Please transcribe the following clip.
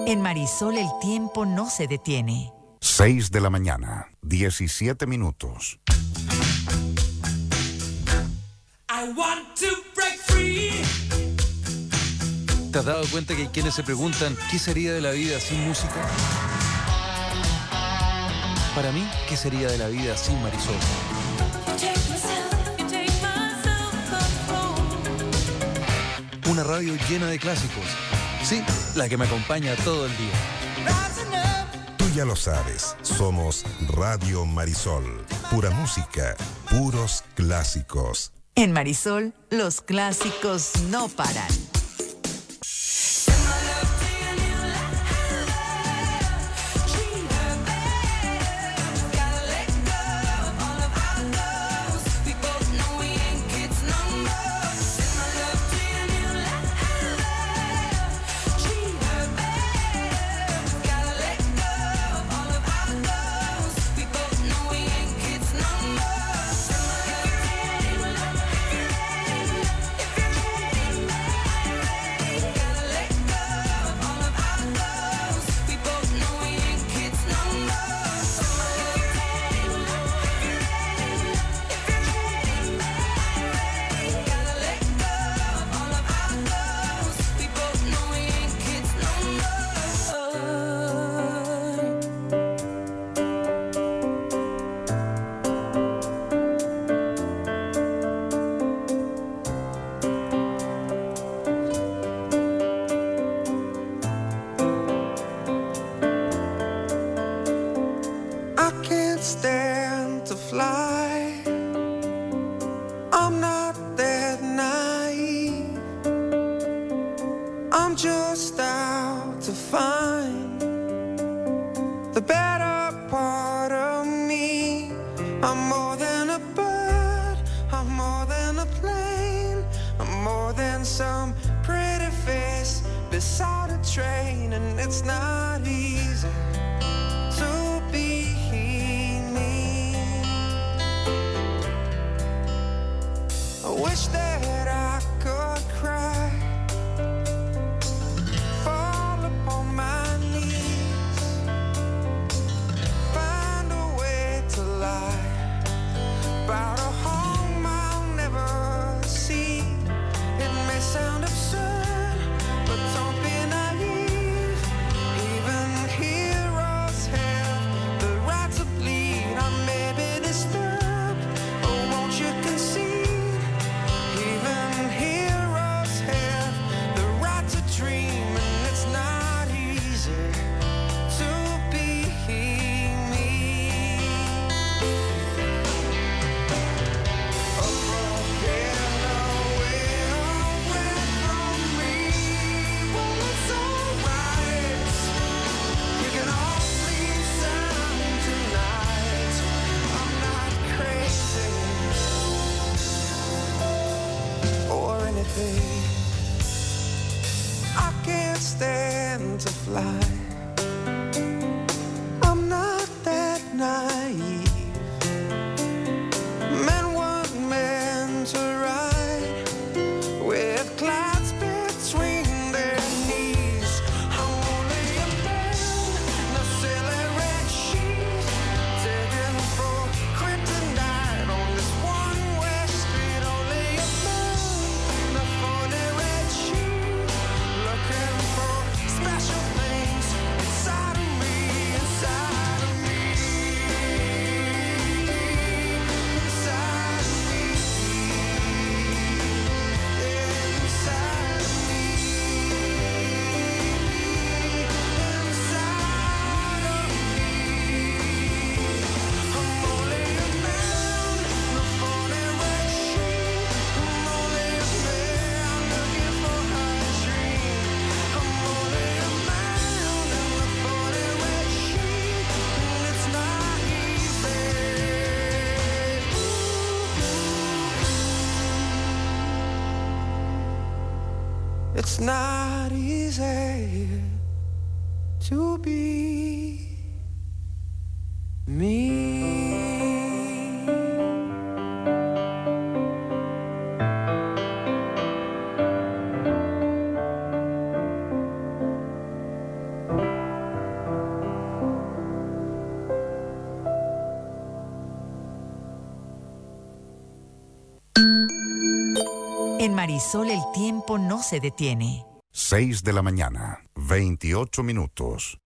En Marisol el tiempo no se detiene. 6 de la mañana, 17 minutos. I want to break free. ¿Te has dado cuenta que hay quienes se preguntan qué sería de la vida sin música? Para mí, ¿qué sería de la vida sin Marisol? Una radio llena de clásicos. Sí, la que me acompaña todo el día. Tú ya lo sabes, somos Radio Marisol. Pura música, puros clásicos. En Marisol, los clásicos no paran. It's not easy to be me. En Marisol el tiempo no se detiene. 6 de la mañana, 28 minutos.